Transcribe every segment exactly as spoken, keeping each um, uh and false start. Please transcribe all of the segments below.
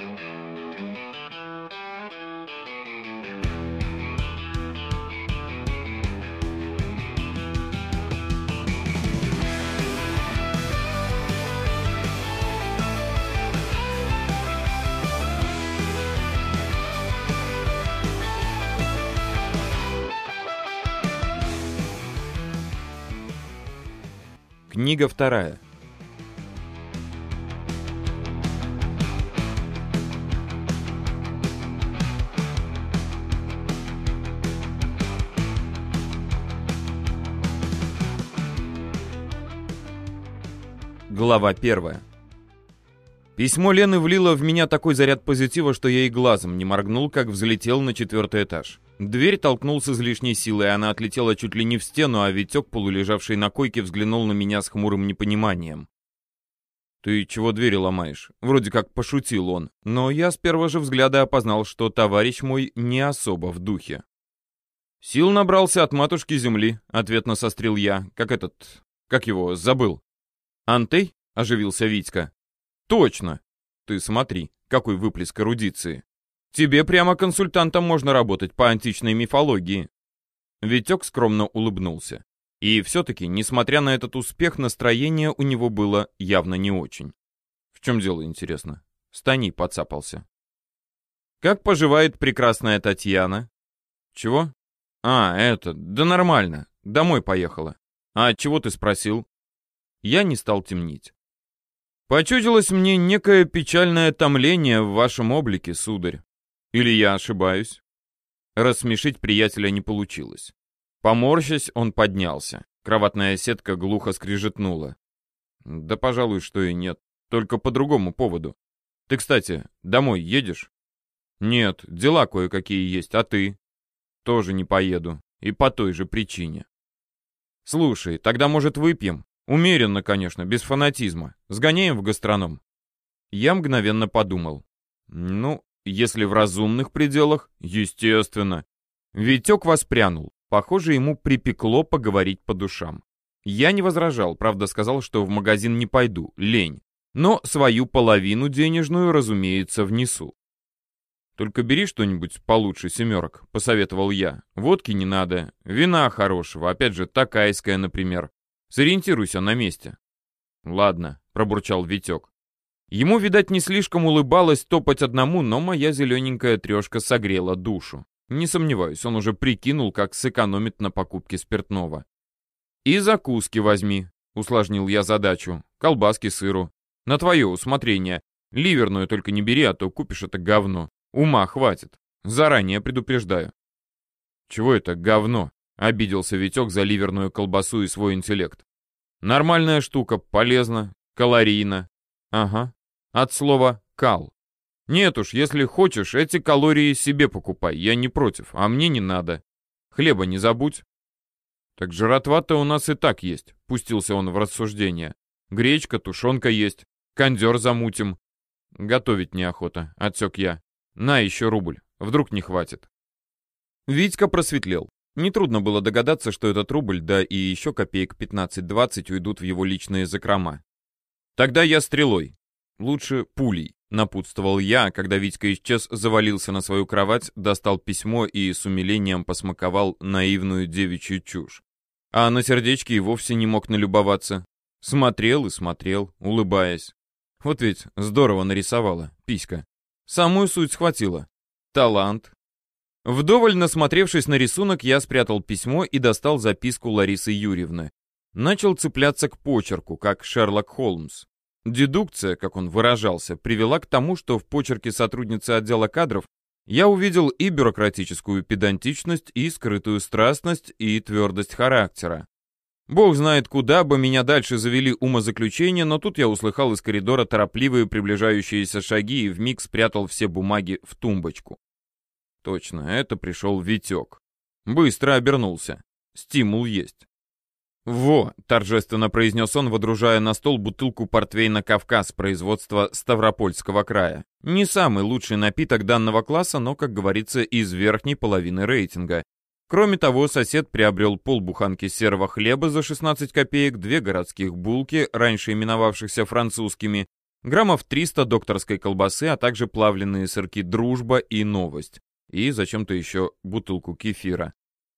Книга вторая. Глава первая. Письмо Лены влило в меня такой заряд позитива, что я и глазом не моргнул, как взлетел на четвертый этаж. Дверь толкнул с излишней силой, и она отлетела чуть ли не в стену, а Витек, полулежавший на койке, взглянул на меня с хмурым непониманием. «Ты чего двери ломаешь?» Вроде как пошутил он, но я с первого же взгляда опознал, что товарищ мой не особо в духе. «Сил набрался от матушки земли», — ответно сострил я, как этот... как его, забыл. «Антей?» — оживился Витька. «Точно! Ты смотри, какой выплеск эрудиции. Тебе прямо консультантом можно работать по античной мифологии». Витек скромно улыбнулся. И все-таки, несмотря на этот успех, настроение у него было явно не очень. В чем дело, интересно? Стани подцапался. «Как поживает прекрасная Татьяна?» «Чего?» «А, это, да нормально. Домой поехала. А чего ты спросил?» Я не стал темнить. «Почудилось мне некое печальное томление в вашем облике, сударь. Или я ошибаюсь?» Рассмешить приятеля не получилось. Поморщась, он поднялся. Кроватная сетка глухо скрижетнула. «Да, пожалуй, что и нет. Только по другому поводу. Ты, кстати, домой едешь?» «Нет, дела кое-какие есть, а ты?» «Тоже не поеду. И по той же причине». «Слушай, тогда, может, выпьем? Умеренно, конечно, без фанатизма. Сгоняем в гастроном». Я мгновенно подумал. «Ну, если в разумных пределах, естественно». Витек воспрянул. Похоже, ему припекло поговорить по душам. Я не возражал, правда сказал, что в магазин не пойду, лень. Но свою половину денежную, разумеется, внесу. «Только бери что-нибудь получше семерок», — посоветовал я. «Водки не надо, вина хорошего, опять же, такайское, например. Сориентируйся на месте». «Ладно», — пробурчал Витек. Ему, видать, не слишком улыбалось топать одному, но моя зелененькая трешка согрела душу. Не сомневаюсь, он уже прикинул, как сэкономит на покупке спиртного. «И закуски возьми», — усложнил я задачу. «Колбаски, сыру. На твое усмотрение. Ливерную только не бери, а то купишь это говно. Ума хватит. Заранее предупреждаю». «Чего это говно?» — обиделся Витек за ливерную колбасу и свой интеллект. «Нормальная штука, полезно, калорийно». «Ага. От слова «кал». Нет уж, если хочешь, эти калории себе покупай, я не против, а мне не надо. Хлеба не забудь». «Так жратва-то у нас и так есть», — пустился он в рассуждение. «Гречка, тушенка есть, кондер замутим». «Готовить неохота», — отсек я. «На еще рубль, вдруг не хватит». Витька просветлел. Нетрудно было догадаться, что этот рубль, да и еще копеек пятнадцать-двадцать уйдут в его личные закрома. «Тогда я стрелой. Лучше пулей», — напутствовал я, когда Витька исчез, завалился на свою кровать, достал письмо и с умилением посмаковал наивную девичью чушь. А на сердечке и вовсе не мог налюбоваться. Смотрел и смотрел, улыбаясь. Вот ведь здорово нарисовала, писька. Самую суть схватила. Талант. Вдоволь насмотревшись на рисунок, я спрятал письмо и достал записку Ларисы Юрьевны. Начал цепляться к почерку, как Шерлок Холмс. Дедукция, как он выражался, привела к тому, что в почерке сотрудницы отдела кадров я увидел и бюрократическую педантичность, и скрытую страстность, и твердость характера. Бог знает, куда бы меня дальше завели умозаключения, но тут я услыхал из коридора торопливые приближающиеся шаги и вмиг спрятал все бумаги в тумбочку. Точно, это пришел Витек. Быстро обернулся. Стимул есть. «Во!» — торжественно произнес он, водружая на стол бутылку портвейна «Кавказ» производства Ставропольского края. Не самый лучший напиток данного класса, но, как говорится, из верхней половины рейтинга. Кроме того, сосед приобрел полбуханки серого хлеба за шестнадцать копеек, две городских булки, раньше именовавшихся французскими, граммов триста докторской колбасы, а также плавленые сырки «Дружба» и «Новость». И зачем-то еще бутылку кефира.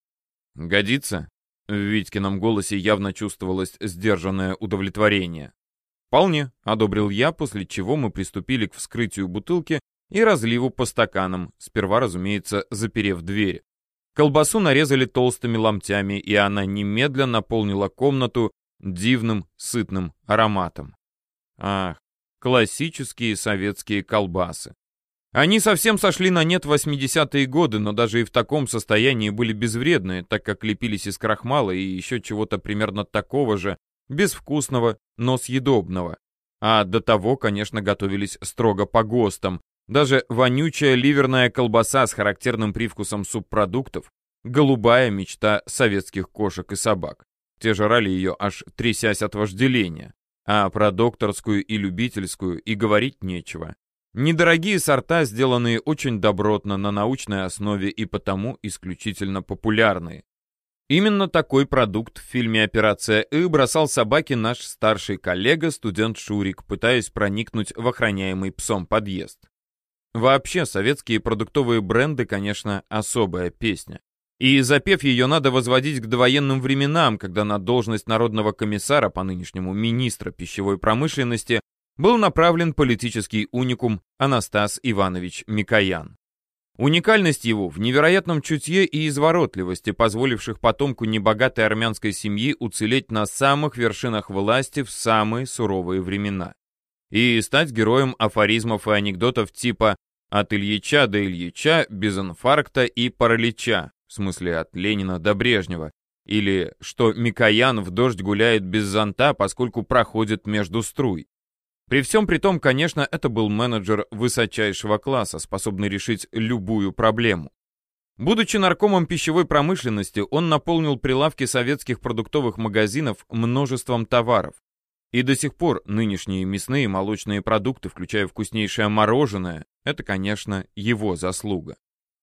«Годится?» В Витькином голосе явно чувствовалось сдержанное удовлетворение. «Вполне», — одобрил я, после чего мы приступили к вскрытию бутылки и разливу по стаканам, сперва, разумеется, заперев дверь. Колбасу нарезали толстыми ломтями, и она немедленно наполнила комнату дивным сытным ароматом. Ах, классические советские колбасы. Они совсем сошли на нет в восьмидесятые годы, но даже и в таком состоянии были безвредные, так как лепились из крахмала и еще чего-то примерно такого же, безвкусного, но съедобного. А до того, конечно, готовились строго по ГОСТам. Даже вонючая ливерная колбаса с характерным привкусом субпродуктов — голубая мечта советских кошек и собак. Те жрали ее, аж трясясь от вожделения. А про докторскую и любительскую и говорить нечего. Недорогие сорта, сделанные очень добротно на научной основе и потому исключительно популярные. Именно такой продукт в фильме «Операция И» бросал собаке наш старший коллега, студент Шурик, пытаясь проникнуть в охраняемый псом подъезд. Вообще, советские продуктовые бренды, конечно, особая песня. И запев ее надо возводить к довоенным временам, когда на должность народного комиссара, по нынешнему министра пищевой промышленности, был направлен политический уникум Анастас Иванович Микоян. Уникальность его в невероятном чутье и изворотливости, позволивших потомку небогатой армянской семьи уцелеть на самых вершинах власти в самые суровые времена. И стать героем афоризмов и анекдотов типа «от Ильича до Ильича, без инфаркта и паралича», в смысле от Ленина до Брежнева, или что Микоян в дождь гуляет без зонта, поскольку проходит между струй. При всем при том, конечно, это был менеджер высочайшего класса, способный решить любую проблему. Будучи наркомом пищевой промышленности, он наполнил прилавки советских продуктовых магазинов множеством товаров. И до сих пор нынешние мясные и молочные продукты, включая вкуснейшее мороженое, это, конечно, его заслуга.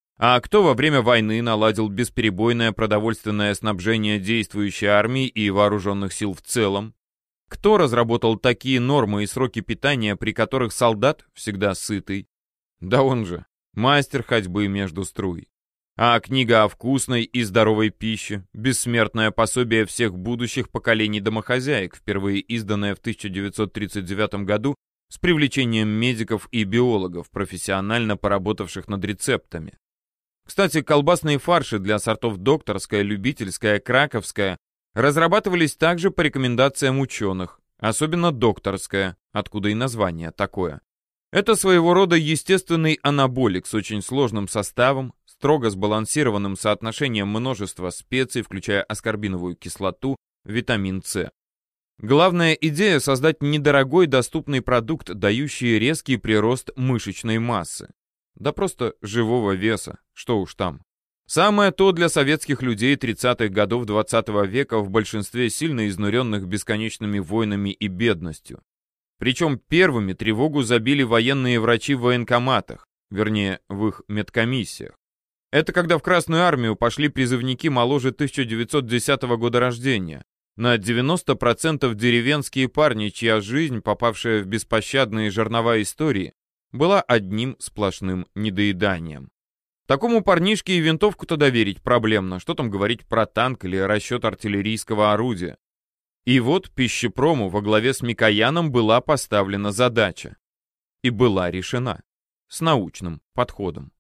А кто во время войны наладил бесперебойное продовольственное снабжение действующей армии и вооруженных сил в целом? Кто разработал такие нормы и сроки питания, при которых солдат всегда сытый? Да он же, мастер ходьбы между струй. А книга о вкусной и здоровой пище, бессмертное пособие всех будущих поколений домохозяек, впервые изданное в тысяча девятьсот тридцать девятом году с привлечением медиков и биологов, профессионально поработавших над рецептами. Кстати, колбасные фарши для сортов докторская, любительская, краковская разрабатывались также по рекомендациям ученых, особенно докторская, откуда и название такое. Это своего рода естественный анаболик с очень сложным составом, строго сбалансированным соотношением множества специй, включая аскорбиновую кислоту, витамин С. Главная идея — создать недорогой доступный продукт, дающий резкий прирост мышечной массы. Да просто живого веса, что уж там. Самое то для советских людей тридцатых годов двадцатого века, в большинстве сильно изнуренных бесконечными войнами и бедностью. Причем первыми тревогу забили военные врачи в военкоматах, вернее, в их медкомиссиях. Это когда в Красную армию пошли призывники моложе тысяча девятьсот десятого года рождения. На девяносто процентов деревенские парни, чья жизнь, попавшая в беспощадные жернова истории, была одним сплошным недоеданием. Такому парнишке и винтовку-то доверить проблемно, что там говорить про танк или расчет артиллерийского орудия. И вот пищепрому во главе с Микояном была поставлена задача. И была решена. С научным подходом.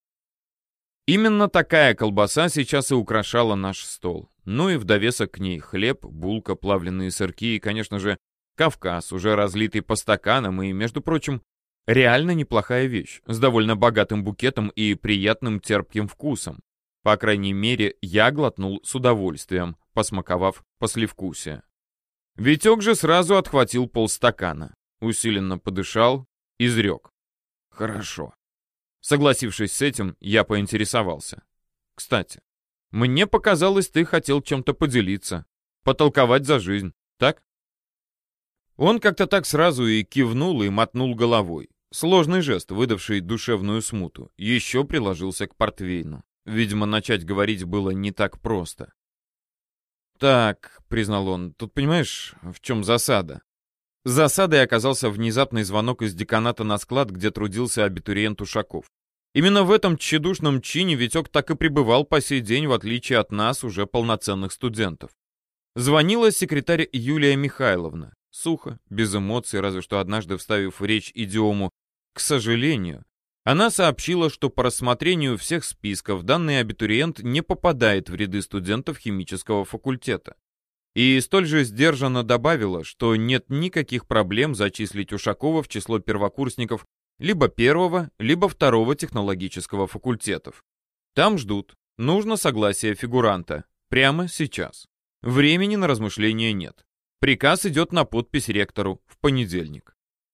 Именно такая колбаса сейчас и украшала наш стол. Ну и в довесок к ней хлеб, булка, плавленые сырки и, конечно же, Кавказ, уже разлитый по стаканам и, между прочим, реально неплохая вещь, с довольно богатым букетом и приятным терпким вкусом. По крайней мере, я глотнул с удовольствием, посмаковав послевкусие. Витек же сразу отхватил полстакана, усиленно подышал, изрек. Хорошо. Согласившись с этим, я поинтересовался. Кстати, мне показалось, ты хотел чем-то поделиться, потолковать за жизнь, так? Он как-то так сразу и кивнул, и мотнул головой. Сложный жест, выдавший душевную смуту, еще приложился к портвейну. Видимо, начать говорить было не так просто. «Так», — признал он, — «тут понимаешь, в чем засада?» Засадой оказался внезапный звонок из деканата на склад, где трудился абитуриент Ушаков. Именно в этом тщедушном чине Витек так и пребывал по сей день, в отличие от нас, уже полноценных студентов. Звонила секретарь Юлия Михайловна. Сухо, без эмоций, разве что однажды вставив в речь идиому «к сожалению», она сообщила, что по рассмотрению всех списков данный абитуриент не попадает в ряды студентов химического факультета. И столь же сдержанно добавила, что нет никаких проблем зачислить Ушакова в число первокурсников либо первого, либо второго технологического факультетов. Там ждут. Нужно согласие фигуранта. Прямо сейчас. Времени на размышления нет. Приказ идет на подпись ректору в понедельник.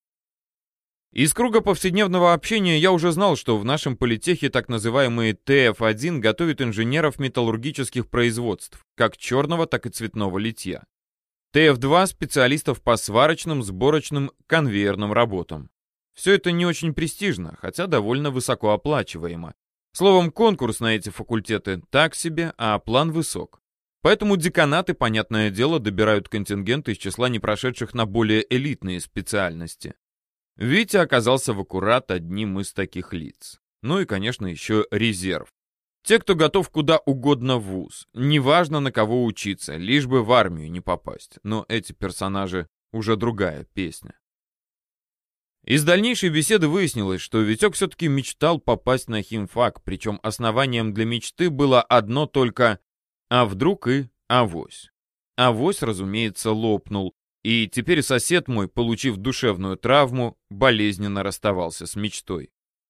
Из круга повседневного общения я уже знал, что в нашем политехе так называемые тэ эф один готовят инженеров металлургических производств, как черного, так и цветного литья. тэ эф два — специалистов по сварочным, сборочным, конвейерным работам. Все это не очень престижно, хотя довольно высокооплачиваемо. Словом, конкурс на эти факультеты так себе, а план высок. Поэтому деканаты, понятное дело, добирают контингент из числа не прошедших на более элитные специальности. Витя оказался в аккурат одним из таких лиц. Ну и, конечно, еще резерв. Те, кто готов куда угодно в вуз. Неважно, на кого учиться, лишь бы в армию не попасть. Но эти персонажи уже другая песня. Из дальнейшей беседы выяснилось, что Витек все-таки мечтал попасть на химфак, причем основанием для мечты было одно только «а вдруг и авось». Авось, разумеется, лопнул. И теперь сосед мой, получив душевную травму, болезненно расставался с мечтой.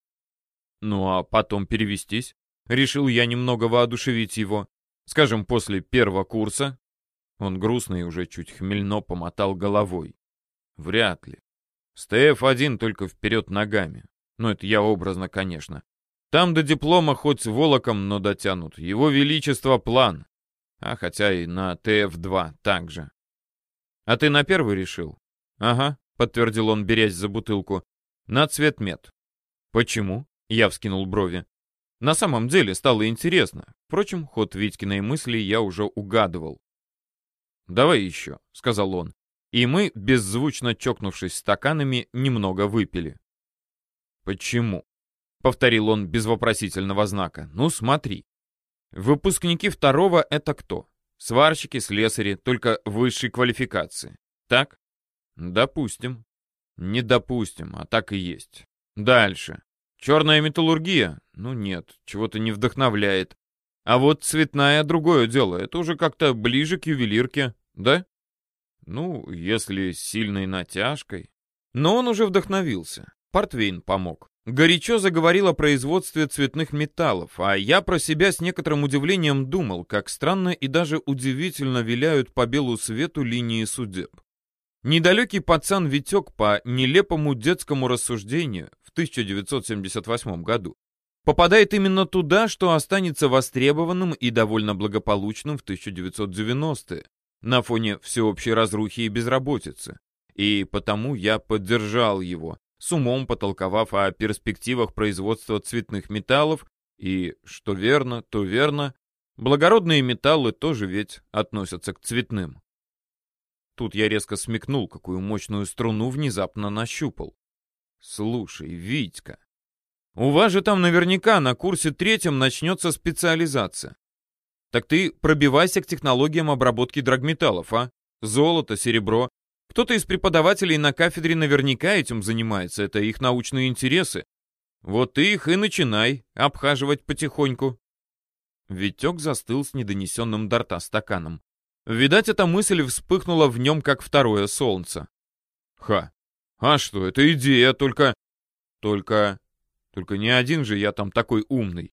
Ну а потом перевестись. Решил я немного воодушевить его. Скажем, после первого курса. Он грустно и уже чуть хмельно помотал головой. Вряд ли. С тэ эф один только вперед ногами. Ну это я образно, конечно. Там до диплома хоть волоком, но дотянут. Его величество план. А хотя и на тэ эф два также. «А ты на первый решил?» «Ага», — подтвердил он, берясь за бутылку. «На цветмет». «Почему?» — я вскинул брови. На самом деле стало интересно. Впрочем, ход Витькиной мысли я уже угадывал. «Давай еще», — сказал он. И мы, беззвучно чокнувшись стаканами, немного выпили. «Почему?» — повторил он без вопросительного знака. «Ну, смотри. Выпускники второго — это кто? Сварщики, слесари, только высшей квалификации. Так? Допустим. Не допустим, а так и есть. Дальше. Черная металлургия? Ну нет, чего-то не вдохновляет. А вот цветная — другое дело. Это уже как-то ближе к ювелирке, да? Ну, если с сильной натяжкой. Но он уже вдохновился. Портвейн помог. Горячо заговорил о производстве цветных металлов, а я про себя с некоторым удивлением думал, как странно и даже удивительно виляют по белу свету линии судеб. Недалекий пацан Витек по нелепому детскому рассуждению в тысяча девятьсот семьдесят восьмом году попадает именно туда, что останется востребованным и довольно благополучным в тысяча девятьсот девяностые, на фоне всеобщей разрухи и безработицы. И потому я поддержал его, с умом потолковав о перспективах производства цветных металлов, и, что верно, то верно, благородные металлы тоже ведь относятся к цветным. Тут я резко смекнул, какую мощную струну внезапно нащупал. Слушай, Витька, у вас же там наверняка на курсе третьем начнется специализация. Так ты пробивайся к технологиям обработки драгметаллов, а? Золото, серебро. Кто-то из преподавателей на кафедре наверняка этим занимается, это их научные интересы. Вот ты их и начинай обхаживать потихоньку. Витек застыл с недонесенным до рта стаканом. Видать, эта мысль вспыхнула в нем, как второе солнце. Ха, а что, это идея, только... Только... Только не один же я там такой умный.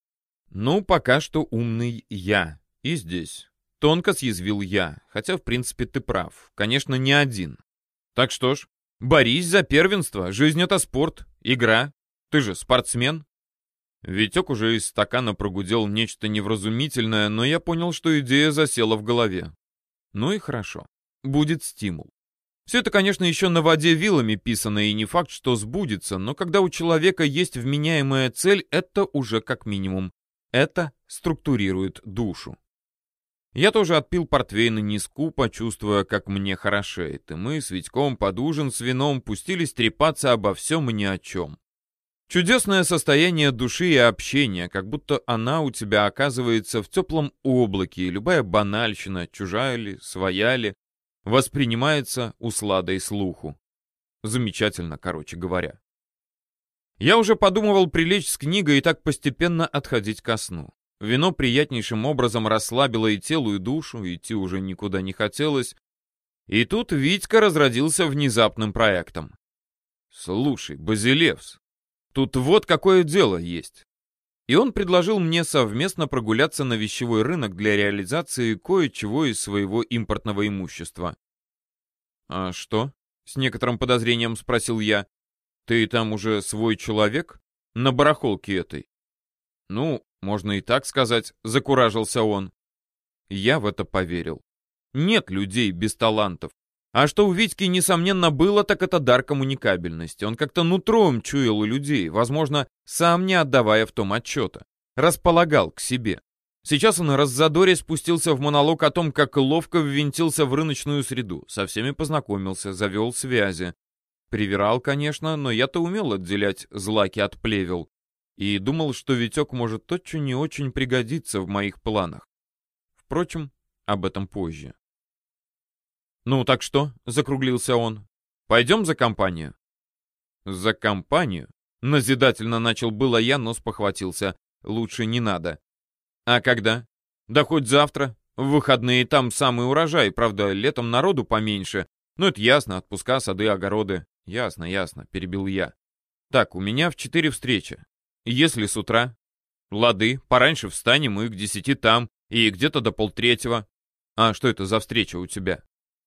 Ну, пока что умный я. И здесь. Тонко съязвил я, хотя, в принципе, ты прав. Конечно, не один. Так что ж, борись за первенство. Жизнь — это спорт, игра. Ты же спортсмен. Витек уже из стакана прогудел нечто невразумительное, но я понял, что идея засела в голове. Ну и хорошо. Будет стимул. Все это, конечно, еще на воде вилами писано, и не факт, что сбудется, но когда у человека есть вменяемая цель, это уже как минимум. Это структурирует душу. Я тоже отпил портвейна не скупо, чувствуя, как мне хорошеет, и мы с Витьком под ужин с вином пустились трепаться обо всем и ни о чем. Чудесное состояние души и общения, как будто она у тебя оказывается в теплом облаке, и любая банальщина, чужая ли, своя ли, воспринимается усладой слуху. Замечательно, короче говоря. Я уже подумывал прилечь с книгой и так постепенно отходить ко сну. Вино приятнейшим образом расслабило и тело, и душу, идти уже никуда не хотелось. И тут Витька разродился внезапным проектом. «Слушай, Базилевс, тут вот какое дело есть». И он предложил мне совместно прогуляться на вещевой рынок для реализации кое-чего из своего импортного имущества. «А что?» — с некоторым подозрением спросил я. «Ты там уже свой человек? На барахолке этой?» «Ну, можно и так сказать», — закуражился он. Я в это поверил. Нет людей без талантов. А что у Витьки, несомненно, было, так это дар коммуникабельности. Он как-то нутром чуял у людей, возможно, сам не отдавая в том отчета. Располагал к себе. Сейчас он раззадорье спустился в монолог о том, как ловко ввинтился в рыночную среду, со всеми познакомился, завел связи. Привирал, конечно, но я-то умел отделять злаки от плевел. И думал, что Витек может очень и очень пригодиться в моих планах. Впрочем, об этом позже. «Ну, так что?» — закруглился он. «Пойдем за компанию?» «За компанию?» — назидательно начал было я, но спохватился. «Лучше не надо». «А когда?» «Да хоть завтра. В выходные там самый урожай, правда, летом народу поменьше. Ну, это ясно, отпуска, сады, огороды». «Ясно, ясно», — перебил я. «Так, у меня в четыре встречи. Если с утра?» «Лады, пораньше встанем и к десяти там, и где-то до полтретьего». «А что это за встреча у тебя?»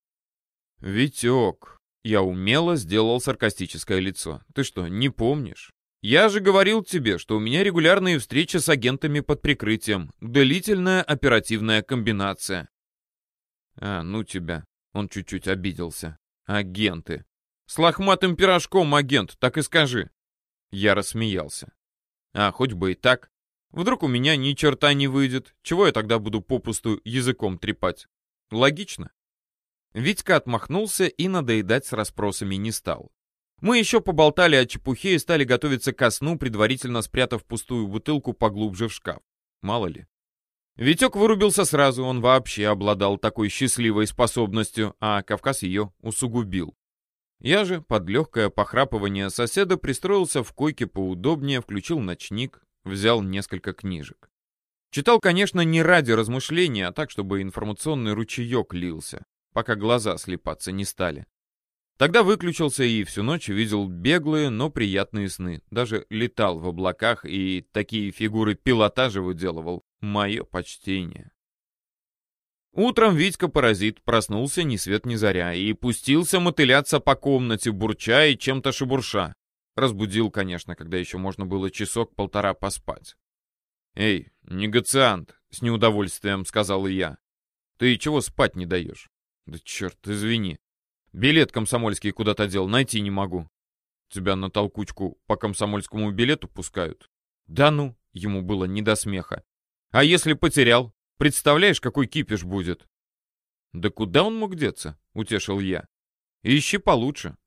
«Витек», — я умело сделал саркастическое лицо. «Ты что, не помнишь? Я же говорил тебе, что у меня регулярные встречи с агентами под прикрытием. Длительная оперативная комбинация». «А, ну тебя». Он чуть-чуть обиделся. «Агенты. С лохматым пирожком агент, так и скажи». Я рассмеялся. «А, хоть бы и так. Вдруг у меня ни черта не выйдет. Чего я тогда буду попусту языком трепать? Логично». Витька отмахнулся и надоедать с расспросами не стал. Мы еще поболтали о чепухе и стали готовиться ко сну, предварительно спрятав пустую бутылку поглубже в шкаф. Мало ли. Витек вырубился сразу, он вообще обладал такой счастливой способностью, а Кавказ ее усугубил. Я же, под легкое похрапывание соседа, пристроился в койке поудобнее, включил ночник, взял несколько книжек. Читал, конечно, не ради размышления, а так, чтобы информационный ручеек лился, пока глаза слепаться не стали. Тогда выключился и всю ночь видел беглые, но приятные сны. Даже летал в облаках и такие фигуры пилотажа выделывал. Мое почтение. Утром Витька-паразит проснулся ни свет ни заря и пустился мотыляться по комнате, бурча и чем-то шебурша. Разбудил, конечно, когда еще можно было часок-полтора поспать. «Эй, негациант!» — с неудовольствием сказал и я. «Ты чего спать не даешь?» «Да черт, извини. Билет комсомольский куда-то дел, найти не могу». «Тебя на толкучку по комсомольскому билету пускают?» «Да ну!» — ему было не до смеха. «А если потерял? Представляешь, какой кипиш будет?» «Да куда он мог деться?» — утешил я. «Ищи получше.